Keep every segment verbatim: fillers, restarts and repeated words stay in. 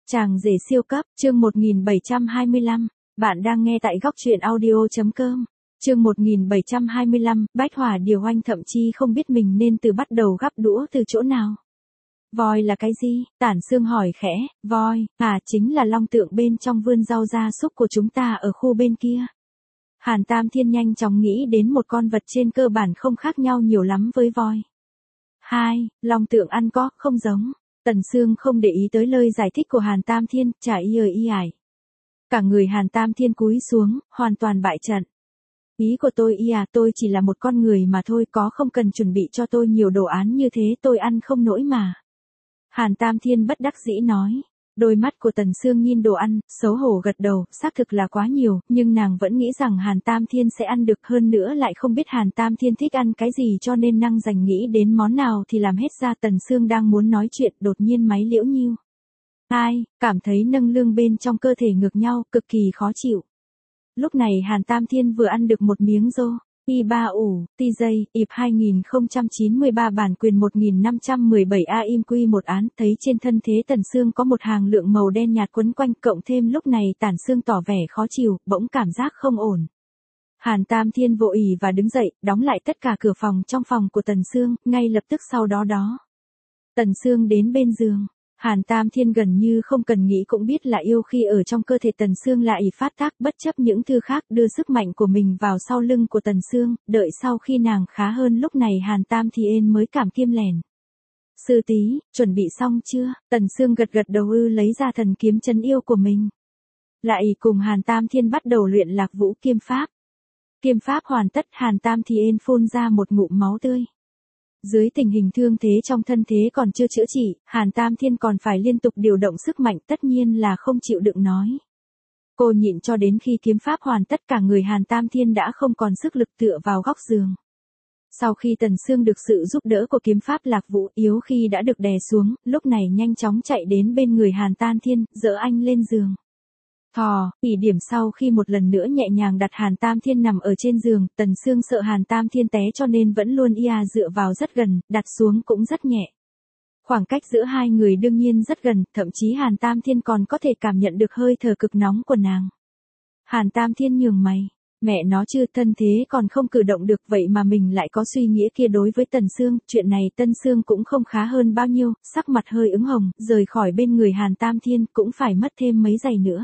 Chàng rể siêu cấp, chương một nghìn bảy trăm hai mươi lăm, bạn đang nghe tại góc truyện audio chấm com. Chương một nghìn bảy trăm hai mươi lăm, Bách Hỏa Điều Anh thậm chí không biết mình nên từ bắt đầu gắp đũa từ chỗ nào. Voi là cái gì? Tản Sương hỏi khẽ. Voi, à chính là long tượng bên trong vườn rau gia súc của chúng ta ở khu bên kia. Hàn Tam Thiên nhanh chóng nghĩ đến một con vật trên cơ bản không khác nhau nhiều lắm với voi. Hai, long tượng ăn có, không giống. Tần Sương không để ý tới lời giải thích của Hàn Tam Thiên, chả y ơi y ải. Cả người Hàn Tam Thiên cúi xuống, hoàn toàn bại trận. Ý của tôi y à, tôi chỉ là một con người mà thôi, có không cần chuẩn bị cho tôi nhiều đồ án như thế, tôi ăn không nổi mà. Hàn Tam Thiên bất đắc dĩ nói. Đôi mắt của Tần Sương nhìn đồ ăn, xấu hổ gật đầu, xác thực là quá nhiều, nhưng nàng vẫn nghĩ rằng Hàn Tam Thiên sẽ ăn được, hơn nữa lại không biết Hàn Tam Thiên thích ăn cái gì, cho nên năng dành nghĩ đến món nào thì làm hết ra. Tần Sương đang muốn nói chuyện, đột nhiên máy liễu nhiu. Ai, cảm thấy nâng lương bên trong cơ thể ngược nhau, cực kỳ khó chịu. Lúc này Hàn Tam Thiên vừa ăn được một miếng rô. i ba ủ, ti dây, ịp hai nghìn không trăm chín mươi ba bản quyền một nghìn năm trăm mười bảy a im quy một án, thấy trên thân thế Tần Sương có một hàng lượng màu đen nhạt quấn quanh, cộng thêm lúc này Tản Sương tỏ vẻ khó chịu, bỗng cảm giác không ổn. Hàn Tam Thiên vội ì và đứng dậy, đóng lại tất cả cửa phòng trong phòng của Tần Sương, ngay lập tức sau đó đó. Tần Sương đến bên giường. Hàn Tam Thiên gần như không cần nghĩ cũng biết là yêu khi ở trong cơ thể Tần Sương lại phát tác, bất chấp những thứ khác đưa sức mạnh của mình vào sau lưng của Tần Sương, đợi sau khi nàng khá hơn lúc này Hàn Tam Thiên mới cảm kiêm lèn. Sư tí, chuẩn bị xong chưa? Tần Sương gật gật đầu ư lấy ra thần kiếm trấn yêu của mình. Lại cùng Hàn Tam Thiên bắt đầu luyện Lạc Vũ Kiêm Pháp. Kiêm Pháp hoàn tất, Hàn Tam Thiên phun ra một ngụm máu tươi. Dưới tình hình thương thế trong thân thế còn chưa chữa trị, Hàn Tam Thiên còn phải liên tục điều động sức mạnh, tất nhiên là không chịu đựng nói. Cô nhịn cho đến khi kiếm pháp hoàn tất, cả người Hàn Tam Thiên đã không còn sức lực tựa vào góc giường. Sau khi Tần Sương được sự giúp đỡ của kiếm pháp Lạc Vũ, yếu khi đã được đè xuống, lúc này nhanh chóng chạy đến bên người Hàn Tam Thiên, dỡ anh lên giường. Thò, ỉ điểm sau khi một lần nữa nhẹ nhàng đặt Hàn Tam Thiên nằm ở trên giường, Tần Sương sợ Hàn Tam Thiên té cho nên vẫn luôn ia dựa vào rất gần, đặt xuống cũng rất nhẹ. Khoảng cách giữa hai người đương nhiên rất gần, thậm chí Hàn Tam Thiên còn có thể cảm nhận được hơi thở cực nóng của nàng. Hàn Tam Thiên nhướng mày, mẹ nó chứ, thân thế còn không cử động được vậy mà mình lại có suy nghĩ kia đối với Tần Sương, chuyện này Tần Sương cũng không khá hơn bao nhiêu, sắc mặt hơi ửng hồng, rời khỏi bên người Hàn Tam Thiên cũng phải mất thêm mấy giây nữa.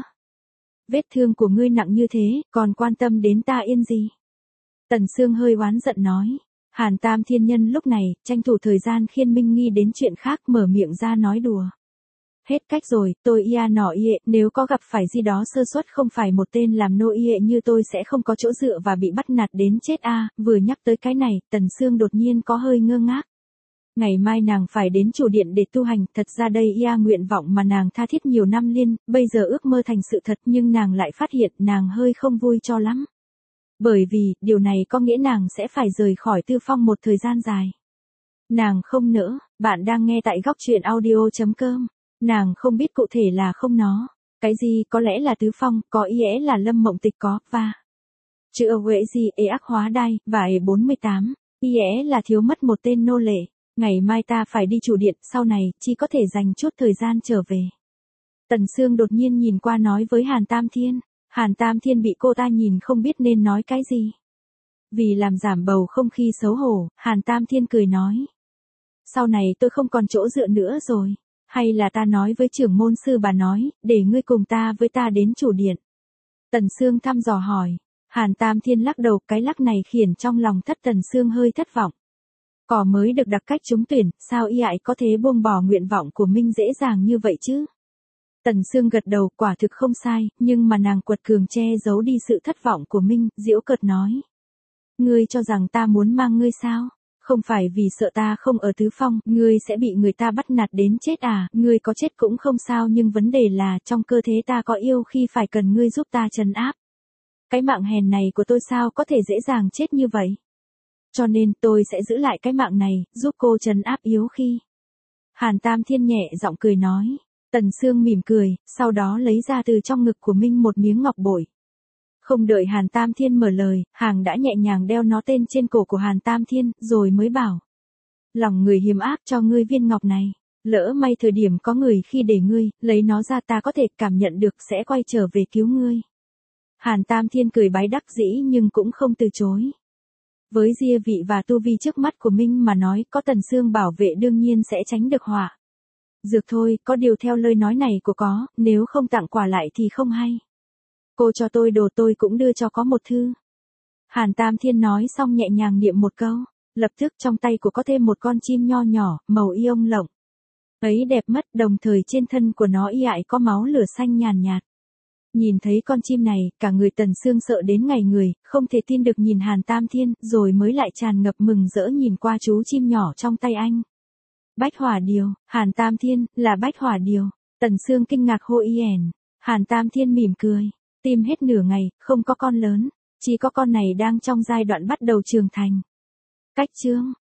Vết thương của ngươi nặng như thế, còn quan tâm đến ta yên gì? Tần Sương hơi oán giận nói. Hàn Tam Thiên nhân lúc này, tranh thủ thời gian khiên Minh Nghi đến chuyện khác, mở miệng ra nói đùa. Hết cách rồi, tôi ia nọ ia, nếu có gặp phải gì đó sơ suất không phải một tên làm nô ia như tôi sẽ không có chỗ dựa và bị bắt nạt đến chết a. À, vừa nhắc tới cái này, Tần Sương đột nhiên có hơi ngơ ngác. Ngày mai nàng phải đến chủ điện để tu hành, thật ra đây ia nguyện vọng mà nàng tha thiết nhiều năm liên, bây giờ ước mơ thành sự thật, nhưng nàng lại phát hiện nàng hơi không vui cho lắm. Bởi vì, điều này có nghĩa nàng sẽ phải rời khỏi Tư Phong một thời gian dài. Nàng không nỡ, bạn đang nghe tại góc truyện audio chấm com. Nàng không biết cụ thể là không nó. Cái gì, có lẽ là Tứ Phong, có ý là Lâm Mộng Tịch có, và chữ ở huệ gì ế ác hóa đai, và ế bốn mươi tám, ý là thiếu mất một tên nô lệ. Ngày mai ta phải đi chủ điện, sau này, chỉ có thể dành chút thời gian trở về. Tần Sương đột nhiên nhìn qua nói với Hàn Tam Thiên. Hàn Tam Thiên bị cô ta nhìn không biết nên nói cái gì. Vì làm giảm bầu không khí xấu hổ, Hàn Tam Thiên cười nói. Sau này tôi không còn chỗ dựa nữa rồi. Hay là ta nói với trưởng môn sư bà nói, để ngươi cùng ta với ta đến chủ điện. Tần Sương thăm dò hỏi. Hàn Tam Thiên lắc đầu, cái lắc này khiến trong lòng thất Tần Sương hơi thất vọng. Cỏ mới được đặc cách trúng tuyển, sao y ải có thể buông bỏ nguyện vọng của mình dễ dàng như vậy chứ? Tần Sương gật đầu, quả thực không sai, nhưng mà nàng quật cường che giấu đi sự thất vọng của mình, giễu cợt nói. Ngươi cho rằng ta muốn mang ngươi sao? Không phải vì sợ ta không ở Tứ Phong, ngươi sẽ bị người ta bắt nạt đến chết à, ngươi có chết cũng không sao, nhưng vấn đề là trong cơ thể ta có yêu khi phải cần ngươi giúp ta trấn áp. Cái mạng hèn này của tôi sao có thể dễ dàng chết như vậy? Cho nên tôi sẽ giữ lại cái mạng này, giúp cô trấn áp yếu khi. Hàn Tam Thiên nhẹ giọng cười nói. Tần Sương mỉm cười, sau đó lấy ra từ trong ngực của mình một miếng ngọc bội. Không đợi Hàn Tam Thiên mở lời, hàng đã nhẹ nhàng đeo nó tên trên cổ của Hàn Tam Thiên, rồi mới bảo. Lòng người hiếm áp cho ngươi viên ngọc này. Lỡ may thời điểm có người khi để ngươi, lấy nó ra ta có thể cảm nhận được sẽ quay trở về cứu ngươi. Hàn Tam Thiên cười bái đắc dĩ nhưng cũng không từ chối. Với Gia vị và tu vi trước mắt của Minh mà nói, có Tần Sương bảo vệ đương nhiên sẽ tránh được họa. Dược thôi, có điều theo lời nói này của có, nếu không tặng quà lại thì không hay. Cô cho tôi đồ tôi cũng đưa cho có một thư. Hàn Tam Thiên nói xong nhẹ nhàng niệm một câu, lập tức trong tay của có thêm một con chim nho nhỏ, màu y ông lộng. Ấy đẹp mất, đồng thời trên thân của nó y ại có máu lửa xanh nhàn nhạt. Nhìn thấy con chim này, cả người Tần Sương sợ đến ngày người, không thể tin được nhìn Hàn Tam Thiên, rồi mới lại tràn ngập mừng rỡ nhìn qua chú chim nhỏ trong tay anh. Bách Hỏa Điều, Hàn Tam Thiên, là Bách Hỏa Điều. Tần Sương kinh ngạc hô y ẻn. Hàn Tam Thiên mỉm cười, tìm hết nửa ngày, không có con lớn, chỉ có con này đang trong giai đoạn bắt đầu trưởng thành. Cách chương